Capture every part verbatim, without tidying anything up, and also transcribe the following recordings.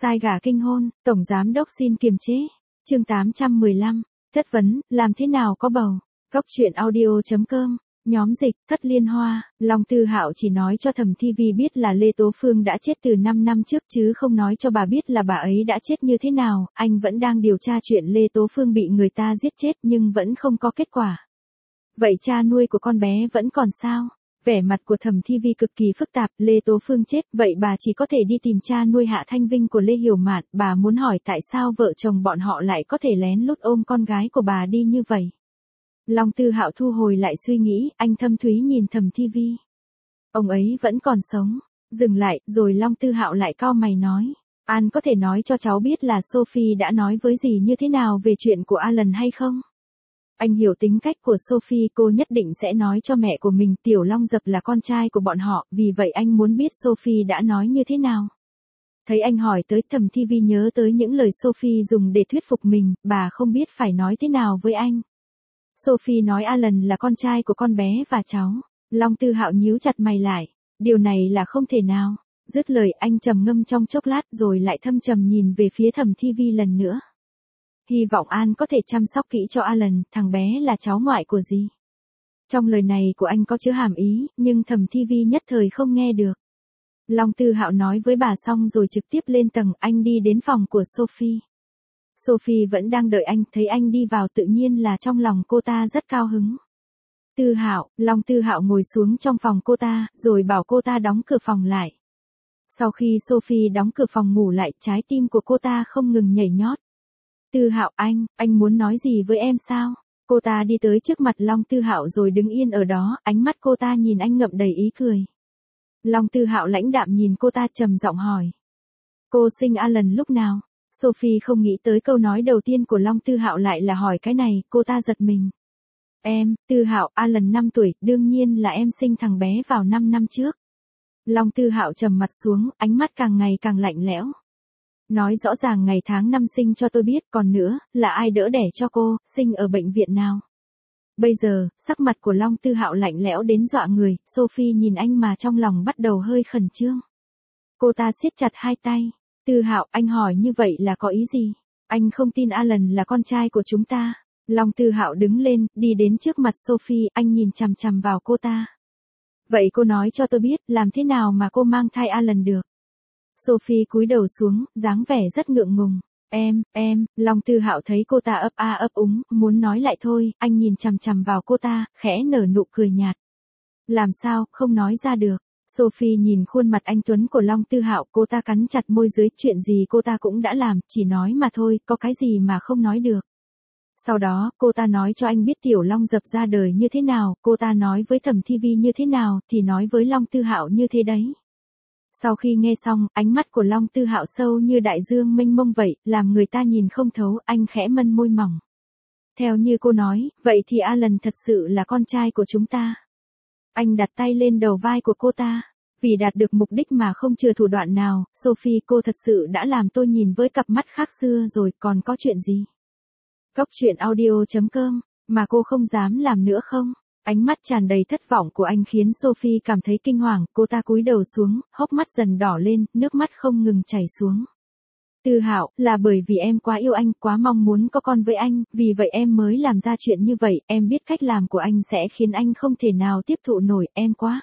Sai gà kinh hôn, Tổng Giám Đốc xin kiềm chế. Chương tám trăm mười lăm. Chất vấn, làm thế nào có bầu. Góc truyện audio chấm com. Nhóm dịch, Thất Liên Hoa. Long Tư Hạo chỉ nói cho Thẩm Thi Vi biết là Lê Tố Phương đã chết từ năm năm trước chứ không nói cho bà biết là bà ấy đã chết như thế nào. Anh vẫn đang điều tra chuyện Lê Tố Phương bị người ta giết chết nhưng vẫn không có kết quả. Vậy cha nuôi của con bé vẫn còn sao? Vẻ mặt của Thẩm Thi Vi cực kỳ phức tạp. Lê Tố Phương chết, vậy bà chỉ có thể đi tìm cha nuôi Hạ Thanh Vinh của Lê Hiểu Mạn. Bà muốn hỏi tại sao vợ chồng bọn họ lại có thể lén lút ôm con gái của bà đi như vậy. Long Tư Hạo thu hồi lại suy nghĩ, anh thâm thúy nhìn Thẩm Thi Vi. Ông ấy vẫn còn sống. Dừng lại, rồi Long Tư Hạo lại cau mày nói. An có thể nói cho cháu biết là Sophie đã nói với gì như thế nào về chuyện của Alan hay không? Anh hiểu tính cách của Sophie, cô nhất định sẽ nói cho mẹ của mình Tiểu Long Dập là con trai của bọn họ, vì vậy anh muốn biết Sophie đã nói như thế nào. Thấy anh hỏi tới, Thẩm Thi Vi nhớ tới những lời Sophie dùng để thuyết phục mình, bà không biết phải nói thế nào với anh. Sophie nói Alan là con trai của con bé và cháu. Long Tư Hạo nhíu chặt mày lại. Điều này là không thể nào. Dứt lời anh trầm ngâm trong chốc lát rồi lại thâm trầm nhìn về phía Thẩm Thi Vi lần nữa. Hy vọng An có thể chăm sóc kỹ cho Alan, thằng bé là cháu ngoại của dì. Trong lời này của anh có chứa hàm ý, nhưng Thẩm Thi Vi nhất thời không nghe được. Long Tư Hạo nói với bà xong rồi trực tiếp lên tầng, anh đi đến phòng của Sophie. Sophie vẫn đang đợi anh, thấy anh đi vào tự nhiên là trong lòng cô ta rất cao hứng. Tư Hạo, Long Tư Hạo ngồi xuống trong phòng cô ta, rồi bảo cô ta đóng cửa phòng lại. Sau khi Sophie đóng cửa phòng ngủ lại, trái tim của cô ta không ngừng nhảy nhót. Tư Hạo, anh, anh muốn nói gì với em sao? Cô ta đi tới trước mặt Long Tư Hạo rồi đứng yên ở đó, ánh mắt cô ta nhìn anh ngậm đầy ý cười. Long Tư Hạo lãnh đạm nhìn cô ta trầm giọng hỏi. Cô sinh Alan lúc nào? Sophie không nghĩ tới câu nói đầu tiên của Long Tư Hạo lại là hỏi cái này, cô ta giật mình. Em, Tư Hạo, Alan năm tuổi, đương nhiên là em sinh thằng bé vào năm năm trước. Long Tư Hạo trầm mặt xuống, ánh mắt càng ngày càng lạnh lẽo. Nói rõ ràng ngày tháng năm sinh cho tôi biết, còn nữa, là ai đỡ đẻ cho cô, sinh ở bệnh viện nào. Bây giờ, sắc mặt của Long Tư Hạo lạnh lẽo đến dọa người, Sophie nhìn anh mà trong lòng bắt đầu hơi khẩn trương. Cô ta siết chặt hai tay. Tư Hạo, anh hỏi như vậy là có ý gì? Anh không tin Alan là con trai của chúng ta. Long Tư Hạo đứng lên, đi đến trước mặt Sophie, anh nhìn chằm chằm vào cô ta. Vậy cô nói cho tôi biết, làm thế nào mà cô mang thai Alan được? Sophie cúi đầu xuống, dáng vẻ rất ngượng ngùng. Em, em, Long Tư Hạo thấy cô ta ấp a ấp úng, muốn nói lại thôi, anh nhìn chằm chằm vào cô ta, khẽ nở nụ cười nhạt. Làm sao, không nói ra được. Sophie nhìn khuôn mặt anh tuấn của Long Tư Hạo, cô ta cắn chặt môi dưới, chuyện gì cô ta cũng đã làm, chỉ nói mà thôi, có cái gì mà không nói được. Sau đó, cô ta nói cho anh biết Tiểu Long Dập ra đời như thế nào, cô ta nói với Thẩm Thi Vi như thế nào, thì nói với Long Tư Hạo như thế đấy. Sau khi nghe xong, ánh mắt của Long Tư Hạo sâu như đại dương mênh mông vậy, làm người ta nhìn không thấu, anh khẽ mân môi mỏng. Theo như cô nói, vậy thì Alan thật sự là con trai của chúng ta. Anh đặt tay lên đầu vai của cô ta. Vì đạt được mục đích mà không chừa thủ đoạn nào, Sophie, cô thật sự đã làm tôi nhìn với cặp mắt khác xưa rồi, còn có chuyện gì? Góc truyện audio chấm com, mà cô không dám làm nữa không? Ánh mắt tràn đầy thất vọng của anh khiến Sophie cảm thấy kinh hoàng, cô ta cúi đầu xuống, hốc mắt dần đỏ lên, nước mắt không ngừng chảy xuống. Tư Hạo, là bởi vì em quá yêu anh, quá mong muốn có con với anh, vì vậy em mới làm ra chuyện như vậy, em biết cách làm của anh sẽ khiến anh không thể nào tiếp thụ nổi, em quá.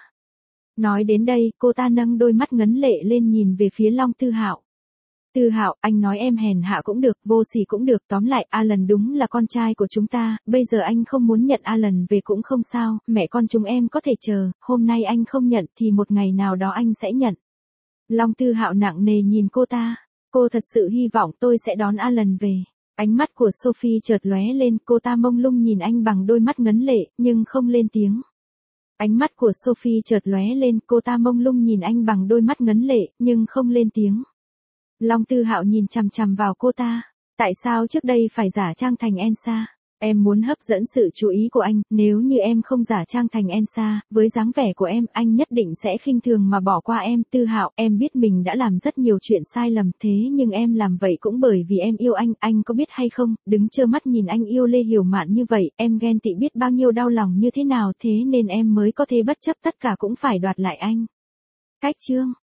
Nói đến đây, cô ta nâng đôi mắt ngấn lệ lên nhìn về phía Long Tư Hạo. Tư Hạo, anh nói em hèn hạ cũng được, vô sỉ cũng được, tóm lại Alan đúng là con trai của chúng ta, bây giờ anh không muốn nhận Alan về cũng không sao, mẹ con chúng em có thể chờ, hôm nay anh không nhận thì một ngày nào đó anh sẽ nhận. Long Tư Hạo nặng nề nhìn cô ta, cô thật sự hy vọng tôi sẽ đón Alan về. Ánh mắt của Sophie chợt lóe lên, cô ta mông lung nhìn anh bằng đôi mắt ngấn lệ, nhưng không lên tiếng. Ánh mắt của Sophie chợt lóe lên, cô ta mông lung nhìn anh bằng đôi mắt ngấn lệ, nhưng không lên tiếng. Long Tư Hạo nhìn chằm chằm vào cô ta. Tại sao trước đây phải giả trang thành Elsa? Em muốn hấp dẫn sự chú ý của anh, nếu như em không giả trang thành Elsa, với dáng vẻ của em, anh nhất định sẽ khinh thường mà bỏ qua em. Tư Hạo, em biết mình đã làm rất nhiều chuyện sai lầm, thế nhưng em làm vậy cũng bởi vì em yêu anh, anh có biết hay không, đứng trơ mắt nhìn anh yêu Lê Hiểu Mạn như vậy, em ghen tị biết bao nhiêu đau lòng như thế nào, thế nên em mới có thể bất chấp tất cả cũng phải đoạt lại anh. Cách chương